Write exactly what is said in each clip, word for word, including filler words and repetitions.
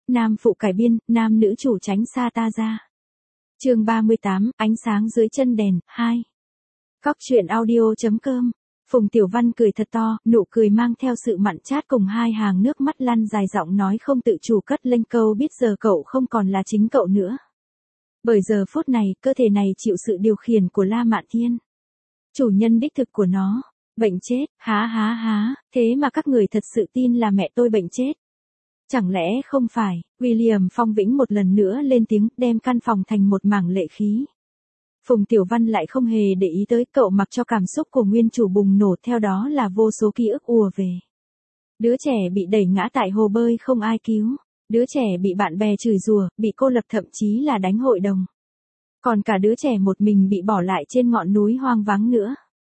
Nam phụ cải biên, nam nữ chủ tránh xa ta ra. Chương ba mươi tám, ánh sáng dưới chân đèn, hai. Góc truyện audio chấm com. Phùng Tiểu Văn cười thật to, nụ cười mang theo sự mặn chát cùng hai hàng nước mắt lăn dài, giọng nói không tự chủ cất lên câu biết giờ cậu không còn là chính cậu nữa. Bởi giờ phút này, cơ thể này chịu sự điều khiển của La Mạn Thiên. Chủ nhân đích thực của nó. Bệnh chết, há há há, thế mà các người thật sự tin là mẹ tôi bệnh chết. Chẳng lẽ không phải, William Phong Vĩnh một lần nữa lên tiếng, đem căn phòng thành một mảng lệ khí. Phùng Tiểu Văn lại không hề để ý tới, cậu mặc cho cảm xúc của nguyên chủ bùng nổ, theo đó là vô số ký ức ùa về. Đứa trẻ bị đẩy ngã tại hồ bơi không ai cứu, đứa trẻ bị bạn bè chửi rủa, bị cô lập thậm chí là đánh hội đồng. Còn cả đứa trẻ một mình bị bỏ lại trên ngọn núi hoang vắng nữa.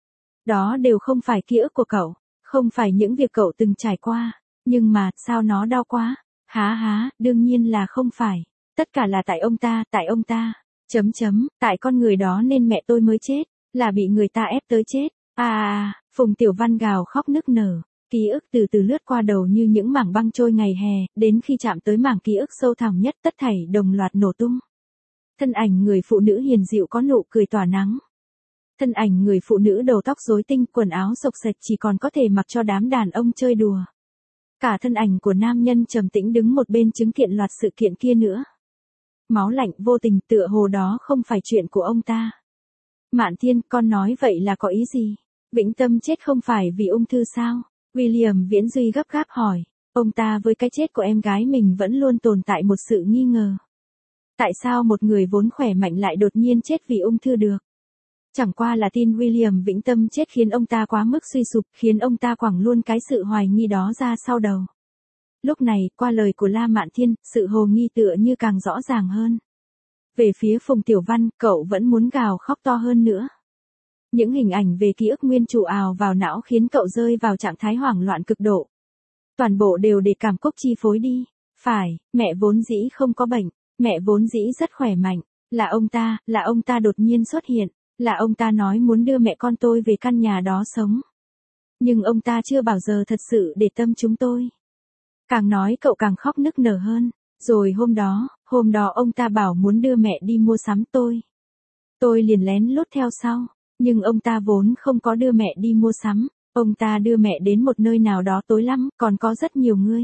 Đó đều không phải ký ức của cậu, không phải những việc cậu từng trải qua, nhưng mà, sao nó đau quá? Há há, đương nhiên là không phải. Tất cả là tại ông ta, tại ông ta. Chấm chấm, tại con người đó nên mẹ tôi mới chết, là bị người ta ép tới chết. À à, Phùng Tiểu Văn gào khóc nức nở, ký ức từ từ lướt qua đầu như những mảng băng trôi ngày hè, đến khi chạm tới mảng ký ức sâu thẳm nhất, tất thảy đồng loạt nổ tung. Thân ảnh người phụ nữ hiền dịu có nụ cười tỏa nắng. Thân ảnh người phụ nữ đầu tóc rối tinh, quần áo xộc xệch chỉ còn có thể mặc cho đám đàn ông chơi đùa. Cả thân ảnh của nam nhân trầm tĩnh đứng một bên chứng kiện loạt sự kiện kia nữa. Máu lạnh vô tình, tựa hồ đó không phải chuyện của ông ta. Mạn Thiên, con nói vậy là có ý gì? Vĩnh Tâm chết không phải vì ung thư sao? William Viễn Duy gấp gáp hỏi. Ông ta với cái chết của em gái mình vẫn luôn tồn tại một sự nghi ngờ. Tại sao một người vốn khỏe mạnh lại đột nhiên chết vì ung thư được? Chẳng qua là tin William Vĩnh Tâm chết khiến ông ta quá mức suy sụp, khiến ông ta quẳng luôn cái sự hoài nghi đó ra sau đầu. Lúc này, qua lời của La Mạn Thiên, sự hồ nghi tựa như càng rõ ràng hơn. Về phía Phùng Tiểu Văn, cậu vẫn muốn gào khóc to hơn nữa. Những hình ảnh về ký ức nguyên chủ ào vào não khiến cậu rơi vào trạng thái hoảng loạn cực độ. Toàn bộ đều để cảm xúc chi phối đi. Phải, mẹ vốn dĩ không có bệnh, mẹ vốn dĩ rất khỏe mạnh, là ông ta, là ông ta đột nhiên xuất hiện, là ông ta nói muốn đưa mẹ con tôi về căn nhà đó sống. Nhưng ông ta chưa bao giờ thật sự để tâm chúng tôi. Càng nói cậu càng khóc nức nở hơn. Rồi hôm đó, hôm đó ông ta bảo muốn đưa mẹ đi mua sắm tôi. Tôi liền lén lút theo sau, nhưng ông ta vốn không có đưa mẹ đi mua sắm, ông ta đưa mẹ đến một nơi nào đó tối lắm, còn có rất nhiều người.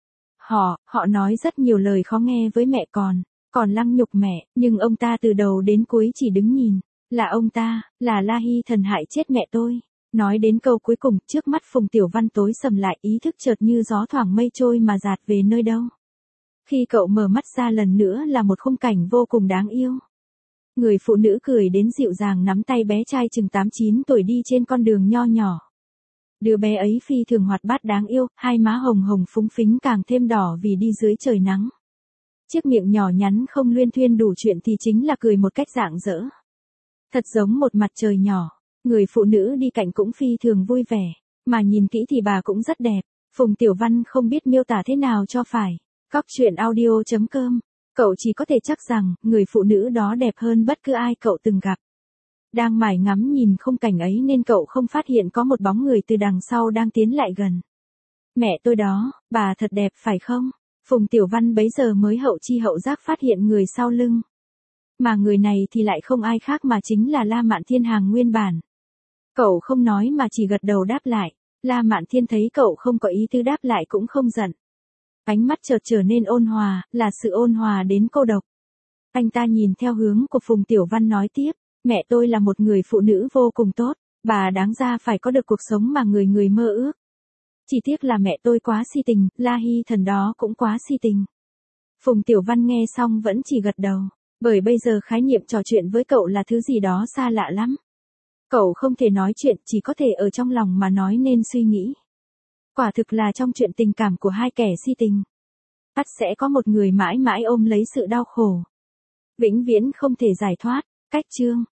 Họ, họ nói rất nhiều lời khó nghe với mẹ còn, còn lăng nhục mẹ, nhưng ông ta từ đầu đến cuối chỉ đứng nhìn. Là ông ta, là La Hy Thần hại chết mẹ tôi. Nói đến câu cuối cùng, trước mắt Phùng Tiểu Văn tối sầm lại, ý thức chợt như gió thoảng mây trôi mà dạt về nơi đâu. Khi cậu mở mắt ra lần nữa là một khung cảnh vô cùng đáng yêu. Người phụ nữ cười đến dịu dàng nắm tay bé trai chừng tám chín tuổi đi trên con đường nho nhỏ. Đứa bé ấy phi thường hoạt bát đáng yêu, hai má hồng hồng phúng phính càng thêm đỏ vì đi dưới trời nắng. Chiếc miệng nhỏ nhắn không luyên thuyên đủ chuyện thì chính là cười một cách rạng rỡ. Thật giống một mặt trời nhỏ. Người phụ nữ đi cạnh cũng phi thường vui vẻ, mà nhìn kỹ thì bà cũng rất đẹp. Phùng Tiểu Văn không biết miêu tả thế nào cho phải. Góc truyện audio chấm com. Cậu chỉ có thể chắc rằng, người phụ nữ đó đẹp hơn bất cứ ai cậu từng gặp. Đang mải ngắm nhìn khung cảnh ấy nên cậu không phát hiện có một bóng người từ đằng sau đang tiến lại gần. Mẹ tôi đó, bà thật đẹp phải không? Phùng Tiểu Văn bấy giờ mới hậu chi hậu giác phát hiện người sau lưng. Mà người này thì lại không ai khác mà chính là La Mạn Thiên hàng nguyên bản. Cậu không nói mà chỉ gật đầu đáp lại. La Mạn Thiên thấy cậu không có ý tứ đáp lại cũng không giận. Ánh mắt chợt trở nên ôn hòa, là sự ôn hòa đến cô độc. Anh ta nhìn theo hướng của Phùng Tiểu Văn nói tiếp, mẹ tôi là một người phụ nữ vô cùng tốt, bà đáng ra phải có được cuộc sống mà người người mơ ước. Chỉ tiếc là mẹ tôi quá si tình, La Hy Thần đó cũng quá si tình. Phùng Tiểu Văn nghe xong vẫn chỉ gật đầu, bởi bây giờ khái niệm trò chuyện với cậu là thứ gì đó xa lạ lắm. Cậu không thể nói chuyện, chỉ có thể ở trong lòng mà nói nên suy nghĩ. Quả thực là trong chuyện tình cảm của hai kẻ si tình, ắt sẽ có một người mãi mãi ôm lấy sự đau khổ. Vĩnh viễn không thể giải thoát. Cách chương